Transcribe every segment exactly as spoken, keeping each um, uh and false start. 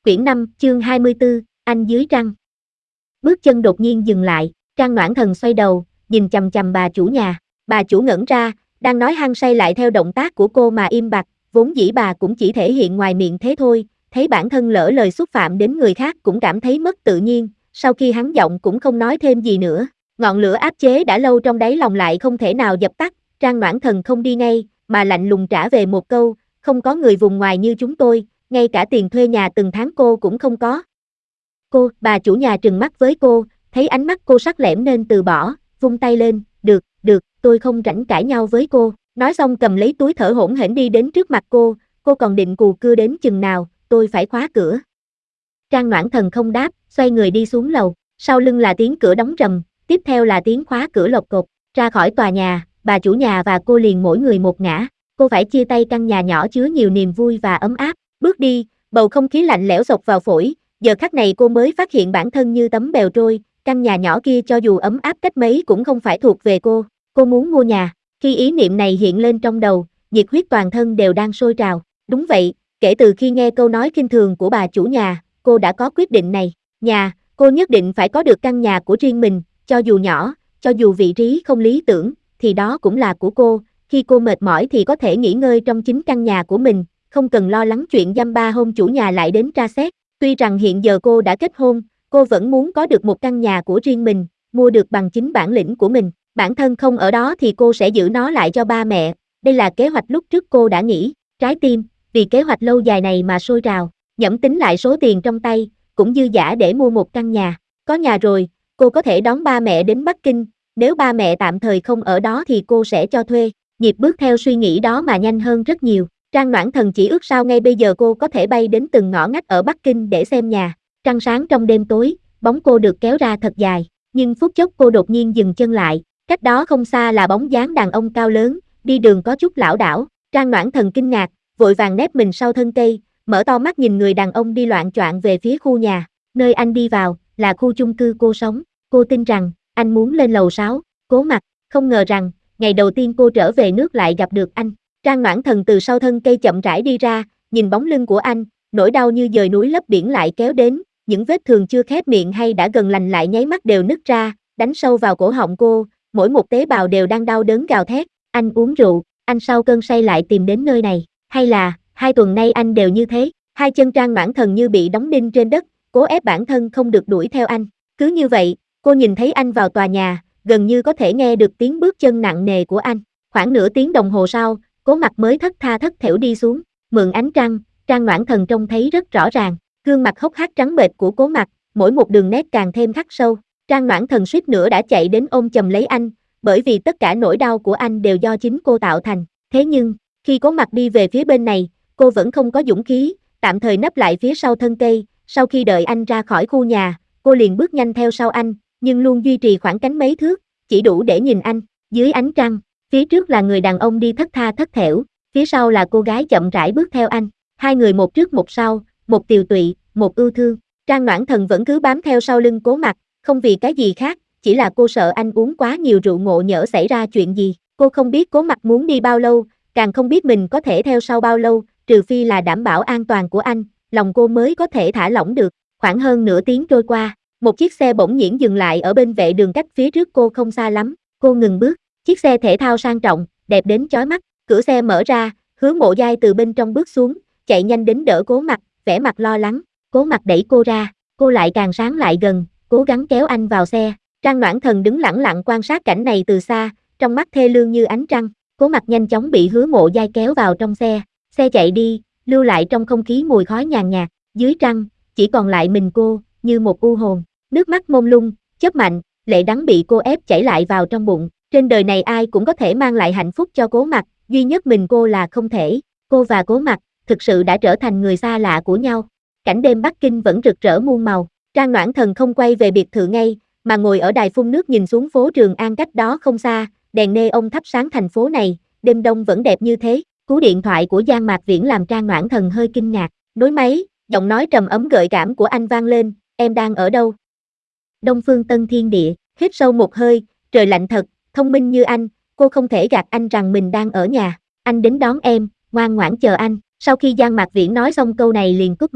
Quyển năm, chương hai mươi tư, anh dưới trăng. Bước chân đột nhiên dừng lại, Trang Noãn Thần xoay đầu, nhìn chằm chằm bà chủ nhà. Bà chủ ngẩn ra, đang nói hăng say lại theo động tác của cô mà im bặt, vốn dĩ bà cũng chỉ thể hiện ngoài miệng thế thôi, thấy bản thân lỡ lời xúc phạm đến người khác cũng cảm thấy mất tự nhiên, sau khi hắn giọng cũng không nói thêm gì nữa. Ngọn lửa áp chế đã lâu trong đáy lòng lại không thể nào dập tắt, Trang Noãn Thần không đi ngay, mà lạnh lùng trả về một câu, không có người vùng ngoài như chúng tôi, ngay cả tiền thuê nhà từng tháng cô cũng không có. Cô, bà chủ nhà trừng mắt với cô, thấy ánh mắt cô sắc lẻm nên từ bỏ, vung tay lên, được, được, tôi không rảnh cãi nhau với cô, nói xong cầm lấy túi thở hổn hển đi đến trước mặt cô, cô còn định cù cưa đến chừng nào, tôi phải khóa cửa. Trang Noãn Thần không đáp, xoay người đi xuống lầu, sau lưng là tiếng cửa đóng rầm, tiếp theo là tiếng khóa cửa lộc cộc, ra khỏi tòa nhà, bà chủ nhà và cô liền mỗi người một ngã, cô phải chia tay căn nhà nhỏ chứa nhiều niềm vui và ấm áp, bước đi, bầu không khí lạnh lẽo xộc vào phổi, giờ khắc này cô mới phát hiện bản thân như tấm bèo trôi, căn nhà nhỏ kia cho dù ấm áp cách mấy cũng không phải thuộc về cô, cô muốn mua nhà, khi ý niệm này hiện lên trong đầu, nhiệt huyết toàn thân đều đang sôi trào, đúng vậy, kể từ khi nghe câu nói khinh thường của bà chủ nhà, cô đã có quyết định này, nhà, cô nhất định phải có được căn nhà của riêng mình, cho dù nhỏ, cho dù vị trí không lý tưởng, thì đó cũng là của cô, khi cô mệt mỏi thì có thể nghỉ ngơi trong chính căn nhà của mình, không cần lo lắng chuyện dăm ba hôm chủ nhà lại đến tra xét. Tuy rằng hiện giờ cô đã kết hôn, cô vẫn muốn có được một căn nhà của riêng mình, mua được bằng chính bản lĩnh của mình. Bản thân không ở đó thì cô sẽ giữ nó lại cho ba mẹ. Đây là kế hoạch lúc trước cô đã nghĩ, trái tim, vì kế hoạch lâu dài này mà sôi trào, nhẩm tính lại số tiền trong tay, cũng dư dả để mua một căn nhà. Có nhà rồi, cô có thể đón ba mẹ đến Bắc Kinh, nếu ba mẹ tạm thời không ở đó thì cô sẽ cho thuê. Nhịp bước theo suy nghĩ đó mà nhanh hơn rất nhiều. Trang Noãn Thần chỉ ước sao ngay bây giờ cô có thể bay đến từng ngõ ngách ở Bắc Kinh để xem nhà. Trăng sáng trong đêm tối, bóng cô được kéo ra thật dài, nhưng phút chốc cô đột nhiên dừng chân lại, cách đó không xa là bóng dáng đàn ông cao lớn, đi đường có chút lảo đảo. Trang Noãn Thần kinh ngạc, vội vàng nép mình sau thân cây, mở to mắt nhìn người đàn ông đi loạng choạng về phía khu nhà, nơi anh đi vào, là khu chung cư cô sống. Cô tin rằng, anh muốn lên lầu sáu, Cố Mặc, không ngờ rằng, ngày đầu tiên cô trở về nước lại gặp được anh. Trang Noãn Thần từ sau thân cây chậm rãi đi ra, nhìn bóng lưng của anh, nỗi đau như dời núi lấp biển lại kéo đến, những vết thương chưa khép miệng hay đã gần lành lại nháy mắt đều nứt ra, đánh sâu vào cổ họng cô, mỗi một tế bào đều đang đau đớn gào thét. Anh uống rượu, anh sau cơn say lại tìm đến nơi này, hay là, hai tuần nay anh đều như thế? Hai chân Trang Noãn Thần như bị đóng đinh trên đất, cố ép bản thân không được đuổi theo anh. Cứ như vậy, cô nhìn thấy anh vào tòa nhà, gần như có thể nghe được tiếng bước chân nặng nề của anh. Khoảng nửa tiếng đồng hồ sau, Cố Mặc mới thất tha thất thểu đi xuống, mượn ánh trăng, Trang Noãn Thần trông thấy rất rõ ràng, gương mặt hốc hác trắng bệch của Cố Mặc, mỗi một đường nét càng thêm khắc sâu. Trang Noãn Thần suýt nữa đã chạy đến ôm chầm lấy anh, bởi vì tất cả nỗi đau của anh đều do chính cô tạo thành. Thế nhưng, khi Cố Mặc đi về phía bên này, cô vẫn không có dũng khí, tạm thời nấp lại phía sau thân cây. Sau khi đợi anh ra khỏi khu nhà, cô liền bước nhanh theo sau anh, nhưng luôn duy trì khoảng cánh mấy thước, chỉ đủ để nhìn anh. Dưới ánh trăng, phía trước là người đàn ông đi thất tha thất thểu, phía sau là cô gái chậm rãi bước theo anh. Hai người một trước một sau, một tiều tụy, một ưu thương. Trang Noãn Thần vẫn cứ bám theo sau lưng Cố Mặc, không vì cái gì khác, chỉ là cô sợ anh uống quá nhiều rượu ngộ nhỡ xảy ra chuyện gì. Cô không biết Cố Mặc muốn đi bao lâu, càng không biết mình có thể theo sau bao lâu, trừ phi là đảm bảo an toàn của anh, lòng cô mới có thể thả lỏng được. Khoảng hơn nửa tiếng trôi qua, một chiếc xe bỗng nhiên dừng lại ở bên vệ đường cách phía trước cô không xa lắm. Cô ngừng bước, chiếc xe thể thao sang trọng, đẹp đến chói mắt, cửa xe mở ra, Hứa Mộ Giai từ bên trong bước xuống, chạy nhanh đến đỡ Cố Mặc, vẻ mặt lo lắng. Cố Mặc đẩy cô ra, cô lại càng sáng lại gần, cố gắng kéo anh vào xe. Trang Noãn Thần đứng lẳng lặng quan sát cảnh này từ xa, trong mắt thê lương như ánh trăng. Cố Mặc nhanh chóng bị Hứa Mộ Giai kéo vào trong xe, xe chạy đi, lưu lại trong không khí mùi khói nhàn nhạt. Dưới trăng, chỉ còn lại mình cô, như một u hồn, nước mắt mông lung, chớp mạnh, lệ đắng bị cô ép chảy lại vào trong bụng. Trên đời này ai cũng có thể mang lại hạnh phúc cho Cố Mặc, duy nhất mình cô là không thể. Cô và Cố Mặc thực sự đã trở thành người xa lạ của nhau. Cảnh đêm Bắc Kinh vẫn rực rỡ muôn màu. Trang Noãn Thần không quay về biệt thự ngay, mà ngồi ở đài phun nước nhìn xuống phố Trường An cách đó không xa, đèn neon thắp sáng thành phố này, đêm đông vẫn đẹp như thế. Cú điện thoại của Giang Mạc Viễn làm Trang Noãn Thần hơi kinh ngạc. Nối máy, giọng nói trầm ấm gợi cảm của anh vang lên, em đang ở đâu? Đông Phương Tân Thiên Địa. Hít sâu một hơi, trời lạnh thật, thông minh như anh, cô không thể gạt anh rằng mình đang ở nhà. Anh đến đón em, ngoan ngoãn chờ anh. Sau khi Giang Mạc Viễn nói xong câu này liền cúp máy,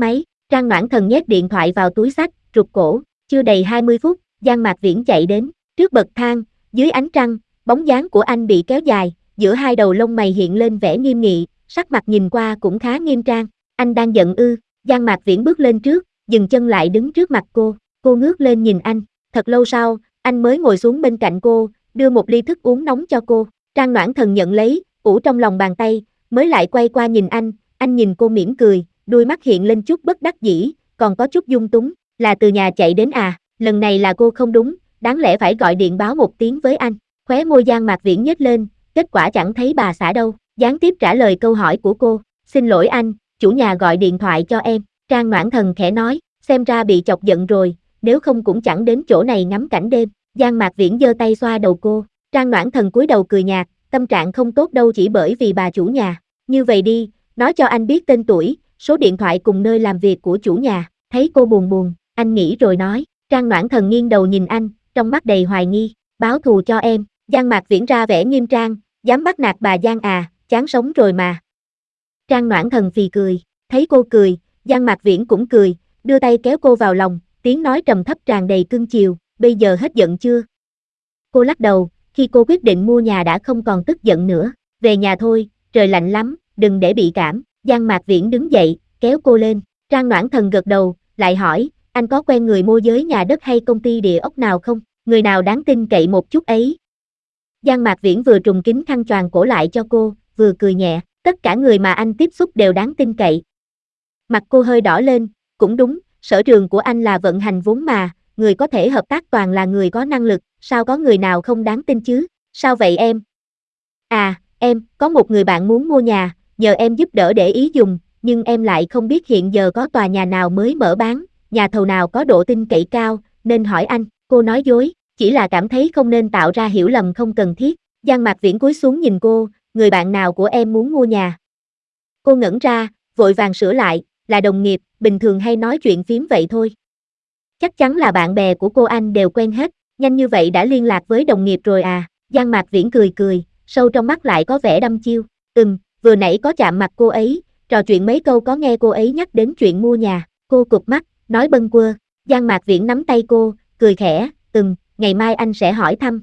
Trang Noãn Thần nhét điện thoại vào túi xách, rụt cổ, chưa đầy hai mươi phút, Giang Mạc Viễn chạy đến, trước bậc thang, dưới ánh trăng, bóng dáng của anh bị kéo dài, giữa hai đầu lông mày hiện lên vẻ nghiêm nghị, sắc mặt nhìn qua cũng khá nghiêm trang, anh đang giận ư? Giang Mạc Viễn bước lên trước, dừng chân lại đứng trước mặt cô, cô ngước lên nhìn anh, thật lâu sau, anh mới ngồi xuống bên cạnh cô, đưa một ly thức uống nóng cho cô, Trang Noãn Thần nhận lấy, ủ trong lòng bàn tay, mới lại quay qua nhìn anh, anh nhìn cô mỉm cười, đôi mắt hiện lên chút bất đắc dĩ, còn có chút dung túng, là từ nhà chạy đến à, lần này là cô không đúng, đáng lẽ phải gọi điện báo một tiếng với anh, khóe môi Giang Mạc Viễn nhếch lên, kết quả chẳng thấy bà xã đâu, gián tiếp trả lời câu hỏi của cô, xin lỗi anh, chủ nhà gọi điện thoại cho em, Trang Noãn Thần khẽ nói, xem ra bị chọc giận rồi, nếu không cũng chẳng đến chỗ này ngắm cảnh đêm, Giang Mạc Viễn giơ tay xoa đầu cô, Trang Noãn Thần cúi đầu cười nhạt, tâm trạng không tốt đâu chỉ bởi vì bà chủ nhà, như vậy đi, nói cho anh biết tên tuổi, số điện thoại cùng nơi làm việc của chủ nhà, thấy cô buồn buồn, anh nghĩ rồi nói, Trang Noãn Thần nghiêng đầu nhìn anh, trong mắt đầy hoài nghi, báo thù cho em, Giang Mạc Viễn ra vẻ nghiêm trang, dám bắt nạt bà Giang à, chán sống rồi mà. Trang Noãn Thần phì cười, thấy cô cười, Giang Mạc Viễn cũng cười, đưa tay kéo cô vào lòng, tiếng nói trầm thấp tràn đầy cưng chiều, bây giờ hết giận chưa? Cô lắc đầu, khi cô quyết định mua nhà đã không còn tức giận nữa, về nhà thôi, trời lạnh lắm, đừng để bị cảm, Giang Mạc Viễn đứng dậy, kéo cô lên, Trang Noãn Thần gật đầu, lại hỏi, anh có quen người môi giới nhà đất hay công ty địa ốc nào không, người nào đáng tin cậy một chút ấy? Giang Mạc Viễn vừa trùng kính khăn choàng cổ lại cho cô, vừa cười nhẹ, tất cả người mà anh tiếp xúc đều đáng tin cậy. Mặt cô hơi đỏ lên, cũng đúng, sở trường của anh là vận hành vốn mà, người có thể hợp tác toàn là người có năng lực, sao có người nào không đáng tin chứ, sao vậy em? À, em, có một người bạn muốn mua nhà, nhờ em giúp đỡ để ý dùng, nhưng em lại không biết hiện giờ có tòa nhà nào mới mở bán, nhà thầu nào có độ tin cậy cao, nên hỏi anh, cô nói dối, chỉ là cảm thấy không nên tạo ra hiểu lầm không cần thiết, Giang Mạc Viễn cúi xuống nhìn cô, người bạn nào của em muốn mua nhà? Cô ngẩn ra, vội vàng sửa lại, là đồng nghiệp, bình thường hay nói chuyện phím vậy thôi. Chắc chắn là bạn bè của cô anh đều quen hết, nhanh như vậy đã liên lạc với đồng nghiệp rồi à, Giang Mạc Viễn cười cười, sâu trong mắt lại có vẻ đăm chiêu, ừm, vừa nãy có chạm mặt cô ấy, trò chuyện mấy câu có nghe cô ấy nhắc đến chuyện mua nhà, cô cụp mắt, nói bâng quơ, Giang Mạc Viễn nắm tay cô, cười khẽ, ừm, ngày mai anh sẽ hỏi thăm.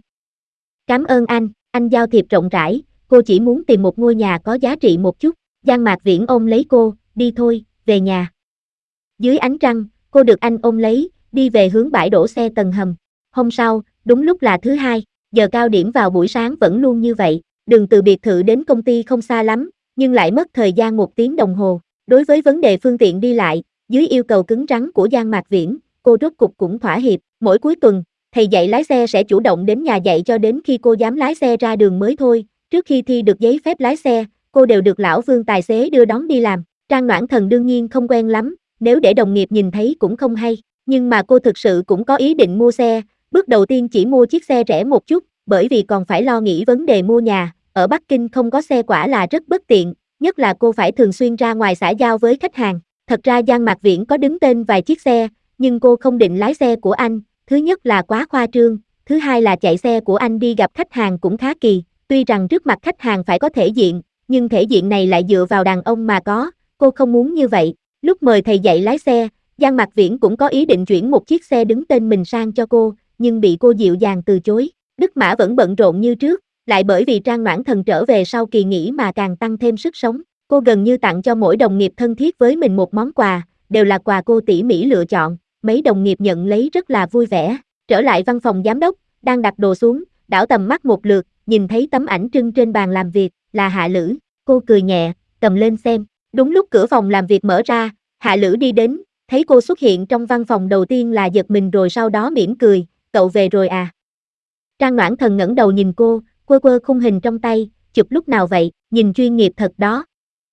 Cảm ơn anh, anh giao thiệp rộng rãi, cô chỉ muốn tìm một ngôi nhà có giá trị một chút, Giang Mạc Viễn ôm lấy cô, đi thôi, về nhà. Dưới ánh trăng, cô được anh ôm lấy, đi về hướng bãi đổ xe tầng hầm. Hôm sau, đúng lúc là thứ hai, giờ cao điểm vào buổi sáng vẫn luôn như vậy, đường từ biệt thự đến công ty không xa lắm, nhưng lại mất thời gian một tiếng đồng hồ. Đối với vấn đề phương tiện đi lại, dưới yêu cầu cứng rắn của Giang Mạc Viễn, cô rốt cục cũng thỏa hiệp. Mỗi cuối tuần, thầy dạy lái xe sẽ chủ động đến nhà dạy cho đến khi cô dám lái xe ra đường mới thôi. Trước khi thi được giấy phép lái xe, cô đều được lão Vương tài xế đưa đón đi làm. Trang Noãn Thần đương nhiên không quen lắm, nếu để đồng nghiệp nhìn thấy cũng không hay. Nhưng mà cô thực sự cũng có ý định mua xe, bước đầu tiên chỉ mua chiếc xe rẻ một chút, bởi vì còn phải lo nghĩ vấn đề mua nhà. Ở Bắc Kinh không có xe quả là rất bất tiện, nhất là cô phải thường xuyên ra ngoài xã giao với khách hàng. Thật ra Giang Mạc Viễn có đứng tên vài chiếc xe, nhưng cô không định lái xe của anh, thứ nhất là quá khoa trương, thứ hai là chạy xe của anh đi gặp khách hàng cũng khá kỳ, tuy rằng trước mặt khách hàng phải có thể diện, nhưng thể diện này lại dựa vào đàn ông mà có, cô không muốn như vậy. Lúc mời thầy dạy lái xe, Giang Mạc Viễn cũng có ý định chuyển một chiếc xe đứng tên mình sang cho cô, nhưng bị cô dịu dàng từ chối. Đức Mã vẫn bận rộn như trước, lại bởi vì Trang Noãn Thần trở về sau kỳ nghỉ mà càng tăng thêm sức sống. Cô gần như tặng cho mỗi đồng nghiệp thân thiết với mình một món quà, đều là quà cô tỉ mỉ lựa chọn, mấy đồng nghiệp nhận lấy rất là vui vẻ. Trở lại văn phòng giám đốc, đang đặt đồ xuống, đảo tầm mắt một lượt, nhìn thấy tấm ảnh trưng trên bàn làm việc, là Hạ Lữ, cô cười nhẹ, cầm lên xem. Đúng lúc cửa phòng làm việc mở ra, Hạ Lữ đi đến, thấy cô xuất hiện trong văn phòng đầu tiên là giật mình rồi sau đó mỉm cười, cậu về rồi à? Trang Noãn Thần ngẩng đầu nhìn cô, quơ quơ khung hình trong tay, chụp lúc nào vậy, nhìn chuyên nghiệp thật đó.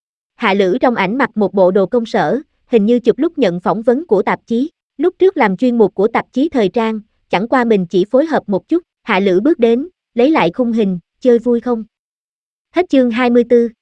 Hạ Lữ trong ảnh mặc một bộ đồ công sở, hình như chụp lúc nhận phỏng vấn của tạp chí, lúc trước làm chuyên mục của tạp chí thời trang, chẳng qua mình chỉ phối hợp một chút. Hạ Lữ bước đến, lấy lại khung hình, chơi vui không? Hết chương hai mươi tư.